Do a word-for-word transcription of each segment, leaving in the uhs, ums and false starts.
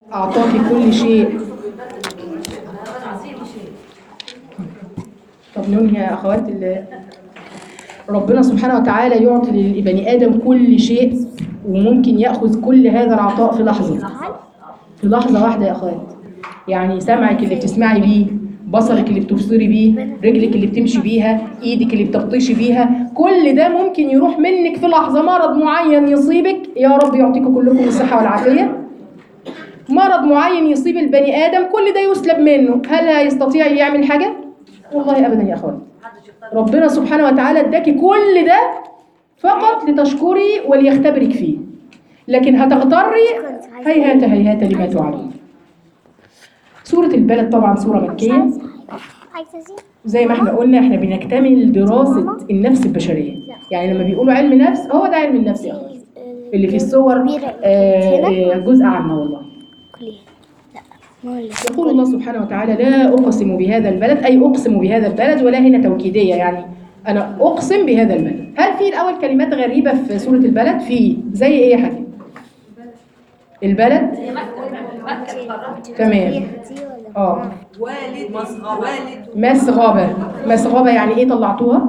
أعطاك كل شيء. طب ننهي يا أخوات الله. ربنا سبحانه وتعالى يعطي للبني آدم كل شيء، وممكن يأخذ كل هذا العطاء في لحظة، في لحظة واحدة يا أخوات. يعني سمعك اللي بتسمعي بيه، بصرك اللي بتبصري بيه، رجلك اللي بتمشي بيها، ايدك اللي بتبطشي بيها، كل ده ممكن يروح منك في لحظة. مرض معين يصيبك، يا رب يعطيكم كلكم الصحة والعافية. مرض معين يصيب البني آدم، كل ده يسلب منه، هل هيستطيع يعمل حاجة؟ والله أبدا يا أخوات. ربنا سبحانه وتعالى اداكي كل ده فقط لتشكري وليختبرك فيه، لكن هتغتري هيهات هيهات لما توعدون. سورة البلد طبعا سورة مكية، زي ما احنا قلنا احنا بنكتمل دراسة النفس البشرية. يعني لما بيقولوا علم نفس، هو ده علم النفس يا أخوات اللي في الصور. آه جزء عامة والله. يقول الله سبحانه وتعالى: لا أقسم بهذا البلد، أي أقسم بهذا البلد، ولا هنا توكيدية، يعني أنا أقسم بهذا البلد. هل في الأول كلمات غريبة في سورة البلد؟ في زي إيه يا حاجة؟ البلد تمام. اه والد والد مسغبة. مسغبة يعني إيه طلعتوها؟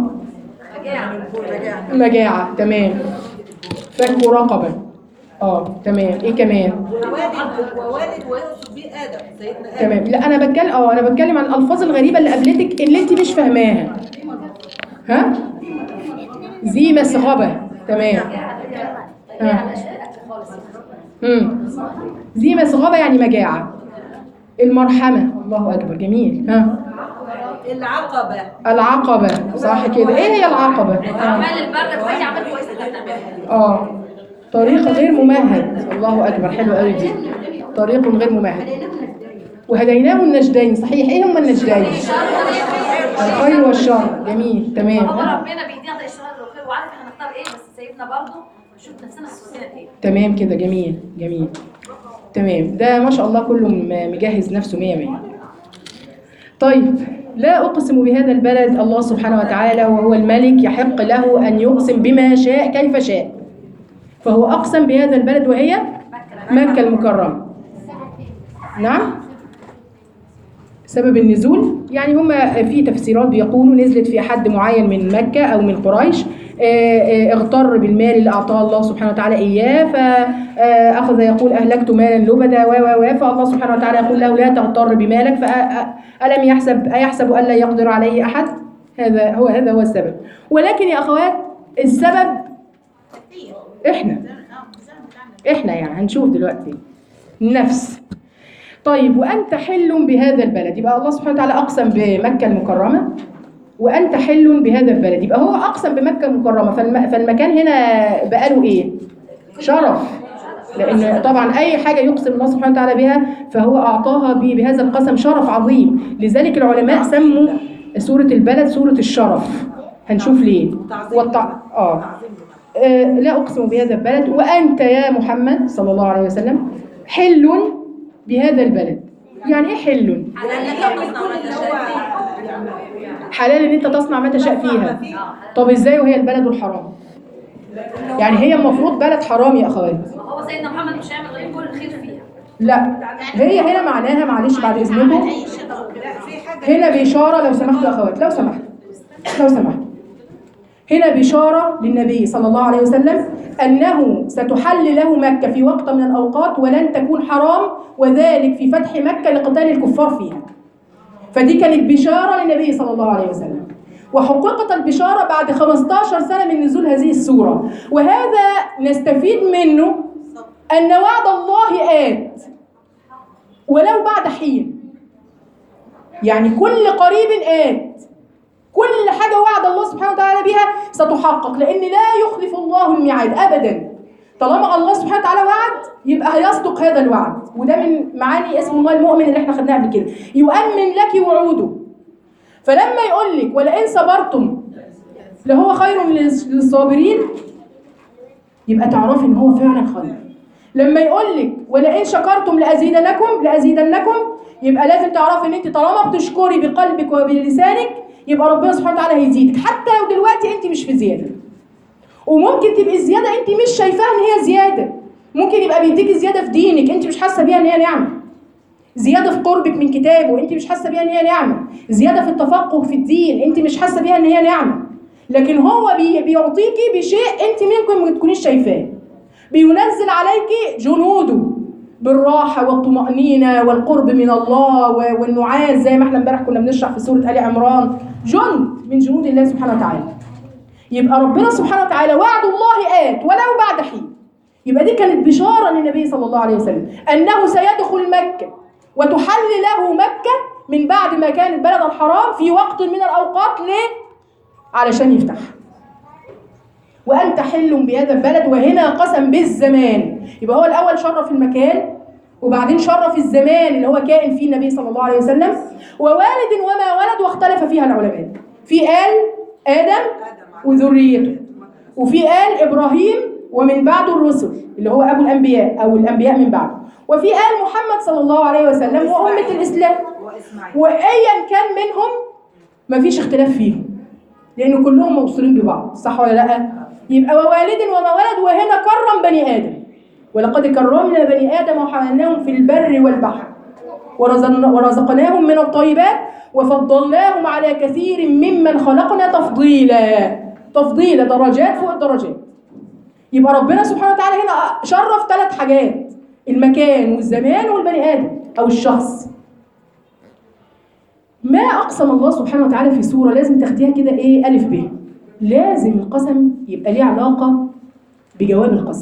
مجاعة. تمام. فك رقبة. اه تمام. إيه كمان؟ ووالد ووالد ويقصد به ادم سيدنا ادم. تمام. لا انا بتكلم اه انا بتكلم عن الالفاظ الغريبه اللي قابلتك اللي انت مش فاهماها. ها؟ ذي مسغبه. تمام. ها. امم ذي مسغبه يعني مجاعه. المرحمه. الله اكبر. جميل. ها. العقبة. العقبه. صح كده. ايه هي العقبه؟ اعمال البر في اعمال كويسه بتعملها. اه طريق غير ممهد. الله اكبر. حلو قوي دي. طريق غير ممهد. وهديناه النجدين. صحيح. ايه هم النجدين؟ الخير والشر. جميل. تمام. هو ربنا بيدينا طريق الشر والخير وعارف احنا هنختار ايه، بس سايبنا برضه نشوف نفسنا هتودينا ايه. تمام كده. جميل جميل. تمام. ده ما شاء الله كله م- مجهز نفسه مية مية. طيب، لا أقسم بهذا البلد. الله سبحانه وتعالى وهو الملك يحق له أن يقسم بما شاء كيف شاء، فهو أقسم بهذا البلد وهي مكة المكرمة. نعم. سبب النزول يعني هما في تفسيرات بيقولوا نزلت في حد معين من مكة أو من قريش، اغتر بالمال اللي أعطاه الله سبحانه وتعالى إياه، فأخذ يقول أهلكت مالا لبدا و و فالله سبحانه وتعالى يقول له لا تغتر بمالك، فألم يحسب أيحسب أن لا يقدر عليه أحد. هذا هو هذا هو السبب. ولكن يا أخوات السبب إحنا إحنا يعني هنشوف دلوقتي النفس. طيب، وأنت حل بهذا البلد، يبقى الله سبحانه وتعالى أقسم بمكة المكرمة، وأنت حل بهذا البلد، يبقى هو أقسم بمكة المكرمة، فالم... فالمكان هنا بقاله إيه؟ شرف، لأن طبعا أي حاجة يقسم الله سبحانه وتعالى بها فهو أعطاها بهذا القسم شرف عظيم. لذلك العلماء سموا سورة البلد سورة الشرف. هنشوف ليه. والطع... آه. آه لا أقسم بهذا البلد وأنت يا محمد صلى الله عليه وسلم حل بهذا البلد. يعني ايه حل؟ حلال ان انت تصنع ما تشاء فيها. طب ازاي وهي البلد الحرام؟ يعني هي المفروض بلد حرام يا اخوات. هو سيدنا محمد مش هيعمل غير كل الخير فيها. لا، هي هنا معناها، معلش بعد اذنكم، هنا بإشارة، لو سمحتوا يا اخوات، لو سمحتوا لو سمحتوا هنا بإشارة للنبي صلى الله عليه وسلم أنه ستحل له مكة في وقت من الأوقات ولن تكون حرام، وذلك في فتح مكة لقتال الكفار فيها. فدي كانت بشارة للنبي صلى الله عليه وسلم، وحققت البشارة بعد خمسة عشر سنة من نزول هذه السورة. وهذا نستفيد منه أن وعد الله آت ولو بعد حين، يعني كل قريب آت، كل حاجة وعد الله سبحانه وتعالى بها ستحقق، لأن لا يخلف الله الميعاد أبدا. طالما الله سبحانه وتعالى وعد يبقى هيصدق هذا الوعد، وده من معاني اسم الله المؤمن اللي احنا خدناها قبل كده، يؤمن لك وعوده. فلما يقول لك ولئن صبرتم لهو خير للصابرين، يبقى تعرفي ان هو فعلا خير. لما يقول لك ولئن شكرتم لازيدنكم لازيدنكم، يبقى لازم تعرفي ان انت طالما بتشكري بقلبك وبلسانك يبقى ربنا سبحانه وتعالى هيزيدك، حتى لو دلوقتي انت مش في زياده. وممكن تبقي الزياده انت مش شايفاها ان هي زياده، ممكن يبقى بيديكي زياده في دينك انت مش حاسه بيها ان هي نعمه، زياده في قربك من كتابه انت مش حاسه بيها ان هي نعمه، زياده في التفقه في الدين انت مش حاسه بيها ان هي نعمه، لكن هو بي بيعطيكي بشيء انت ممكن ما تكونيش شايفاه. بينزل عليكي جنوده بالراحه والطمانينه والقرب من الله والنعاس، زي ما احنا امبارح كنا بنشرح في سوره ال عمران، جند من جنود الله سبحانه وتعالى. يبقى ربنا سبحانه وتعالى وعد الله آت ولو بعد حين. يبقى دي كانت بشاره للنبي صلى الله عليه وسلم انه سيدخل مكه وتحل له مكه من بعد ما كانت بلد الحرام في وقت من الاوقات. ليه؟ علشان يفتح. وانت حل بهذا البلد، وهنا قسم بالزمان. يبقى هو الاول شرف المكان وبعدين شرف الزمان اللي هو كائن فيه النبي صلى الله عليه وسلم. ووالد وما ولد، واختلف فيها العلماء، في قال ادم وذريته، وفي قال ابراهيم ومن بعده الرسل اللي هو ابو الانبياء او الانبياء من بعده، وفي قال محمد صلى الله عليه وسلم وامه الاسلام. وايا كان منهم مفيش اختلاف فيهم لان كلهم موصولين ببعض، صح ولا لا؟ يبقى ووالد وما ولد، وهنا كرم بني ادم، ولقد كرمنا بني ادم وحملناهم في البر والبحر ورزقناهم من الطيبات وفضلناهم على كثير ممن خلقنا تفضيلا. تفضيل درجات فوق الدرجات. يبقى ربنا سبحانه وتعالى هنا شرف ثلاث حاجات: المكان والزمان والبني ادم او الشخص. ما اقسم الله سبحانه وتعالى في سوره لازم تاخديها كده ايه الف ب، لازم القسم يبقى ليه علاقه بجواب القسم.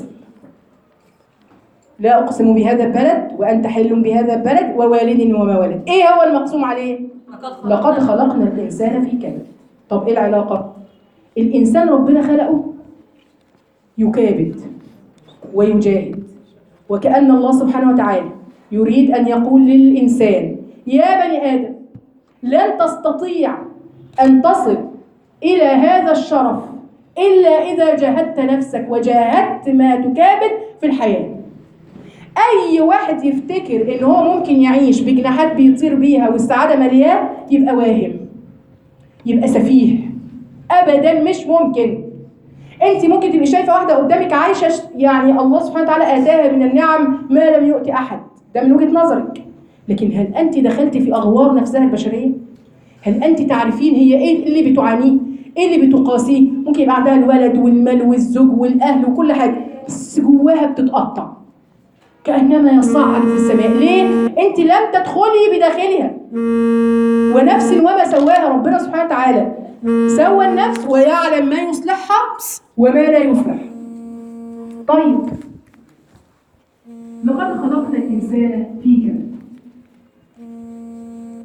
لا اقسم بهذا البلد وانت حل بهذا البلد ووالد وما ولد. ايه هو المقسوم عليه؟ لقد خلقنا الانسان في كبد. طب ايه العلاقه؟ الانسان ربنا خلقه يكابد ويجاهد، وكأن الله سبحانه وتعالى يريد ان يقول للانسان: يا بني ادم لن تستطيع ان تصل الى هذا الشرف الا اذا جاهدت نفسك وجاهدت ما تكابد في الحياه. اي واحد يفتكر ان هو ممكن يعيش بجناحات بيطير بيها والسعاده ملياه يبقى واهم، يبقى سفيه. ابدا مش ممكن. انت ممكن تبقي شايفه واحده قدامك عايشه يعني الله سبحانه وتعالى اتاها من النعم ما لم يؤت احد، ده من وجهه نظرك، لكن هل انت دخلتي في اغوار نفسها البشريه؟ هل انت تعرفين هي ايه اللي بتعانيه؟ ايه اللي بتقاسيه؟ ممكن يبقى عندها الولد والمال والزوج والاهل وكل حاجه، بس جواها بتتقطع كانما يصعد في السماء. ليه؟ انت لم تدخلي بداخلها. ونفس وما سواها، ربنا سبحانه وتعالى سوى النفس ويعلم ما يصلحها وما لا يصلح. طيب، لقد خلقنا الانسان في